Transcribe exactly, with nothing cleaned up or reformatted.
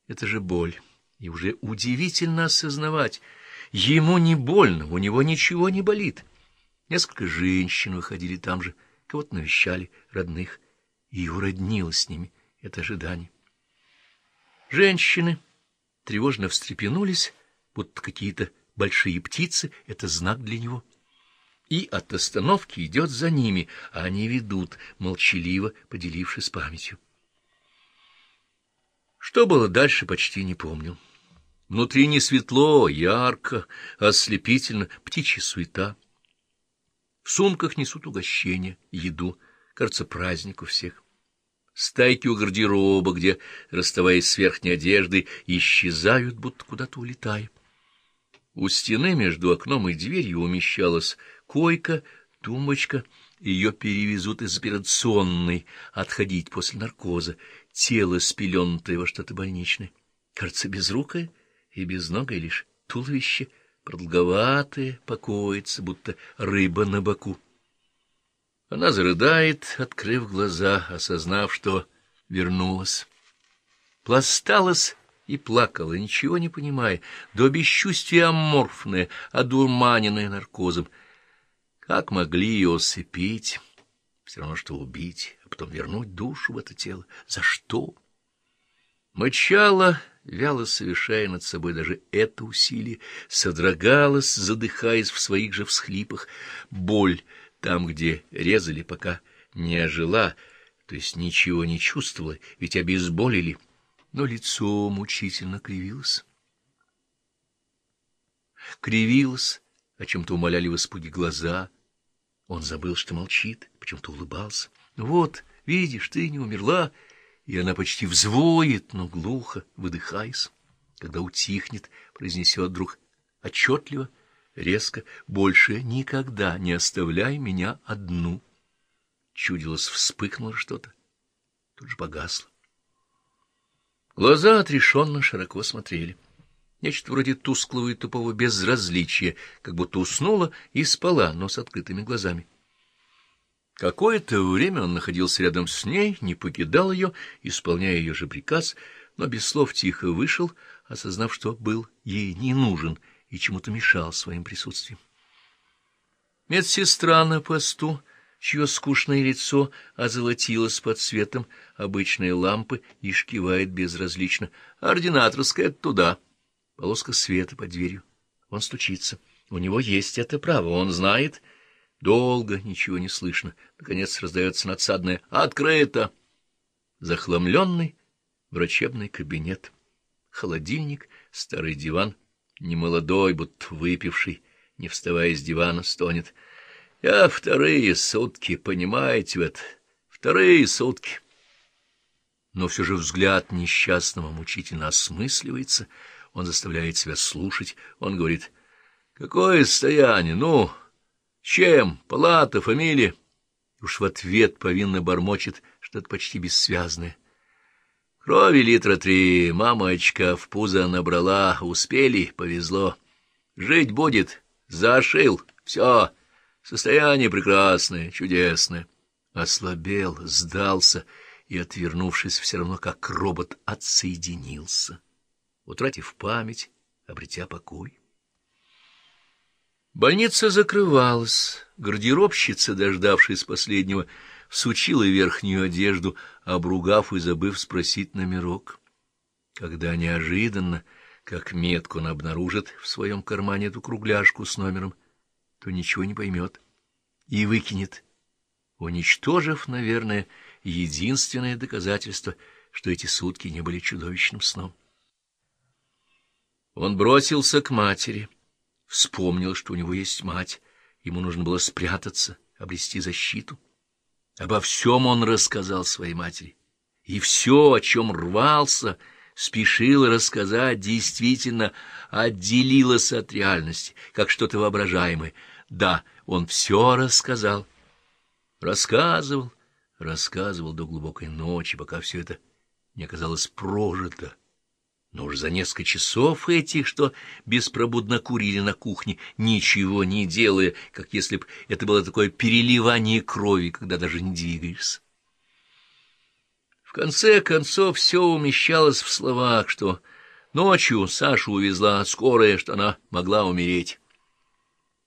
Это же боль. И уже удивительно осознавать. Ему не больно, у него ничего не болит. Несколько женщин выходили там же, кого-то навещали, родных. И уроднило с ними это ожидание. Женщины тревожно встрепенулись, будто какие-то большие птицы — это знак для него. И от остановки идет за ними, а они ведут, молчаливо поделившись памятью. Что было дальше, почти не помнил. Внутри не светло, ярко, ослепительно, птичья суета. В сумках несут угощения, еду, кажется, праздник у всех. Стайки у гардероба, где, расставаясь с верхней одеждой, исчезают, будто куда-то улетая. У стены между окном и дверью умещалась койка, тумбочка. Ее перевезут из операционной, отходить после наркоза. Тело спеленутое во что-то больничное. Кажется, безрукое и безногое, лишь туловище, продолговатое, покоится, будто рыба на боку. Она зарыдает, открыв глаза, осознав, что вернулась. Пласталась и плакала, ничего не понимая, до бесчувствия аморфная, одурманенная наркозом. Как могли ее усыпить? Все равно, что убить, а потом вернуть душу в это тело. За что? Мычала, вяло совершая над собой даже это усилие, содрогалась, задыхаясь в своих же всхлипах. Боль там, где резали, пока не ожила, то есть ничего не чувствовала, ведь обезболили, но лицо мучительно кривилось. Кривилось, о чем-то умоляли в испуге глаза. Он забыл, что молчит, почему-то улыбался. Вот, видишь, ты не умерла, и она почти взвоет, но глухо, выдыхаясь. Когда утихнет, произнесет вдруг отчетливо, резко: «Больше никогда не оставляй меня одну». Чудилось, вспыхнуло что-то, тут же погасло. Глаза отрешенно широко смотрели. Нечто вроде тусклого и тупого безразличия, как будто уснула и спала, но с открытыми глазами. Какое-то время он находился рядом с ней, не покидал ее, исполняя ее же приказ, но без слов тихо вышел, осознав, что был ей не нужен и чему-то мешал своим присутствием. Медсестра на посту, чье скучное лицо озолотилось под светом обычной лампы, лишь кивает безразлично. Ординаторская туда. Полоска света под дверью. Он стучится. У него есть это право, он знает. Долго ничего не слышно. Наконец раздается надсадное «Открыто!». Захламленный врачебный кабинет. Холодильник, старый диван. Немолодой, будто выпивший, не вставая с дивана, стонет. «Я вторые сутки, понимаете, вот, вторые сутки». Но все же взгляд несчастного мучительно осмысливается. Он заставляет себя слушать. Он говорит: «Какое состояние? Ну, чем? Палата, фамилия?» Уж в ответ повинно бормочет что-то почти бессвязное. «Крови литра три, мамочка в пузо набрала, успели, повезло. Жить будет, зашил, все, состояние прекрасное, чудесное». Ослабел, сдался и, отвернувшись, все равно как робот отсоединился, утратив память, обретя покой. Больница закрывалась. Гардеробщица, дождавшись последнего, всучила верхнюю одежду, обругав и забыв спросить номерок. Когда неожиданно, как метко, он обнаружит в своем кармане эту кругляшку с номером, то ничего не поймет и выкинет, уничтожив, наверное, единственное доказательство, что эти сутки не были чудовищным сном. Он бросился к матери, вспомнил, что у него есть мать, ему нужно было спрятаться, обрести защиту. Обо всем он рассказал своей матери, и все, о чем рвался, спешил рассказать, действительно отделилось от реальности, как что-то воображаемое. Да, он все рассказал, рассказывал, рассказывал до глубокой ночи, пока все это не оказалось прожито. Но уже за несколько часов этих, что беспробудно курили на кухне, ничего не делая, как если бы это было такое переливание крови, когда даже не двигаешься. В конце концов все умещалось в словах, что ночью Сашу увезла скорая, что она могла умереть.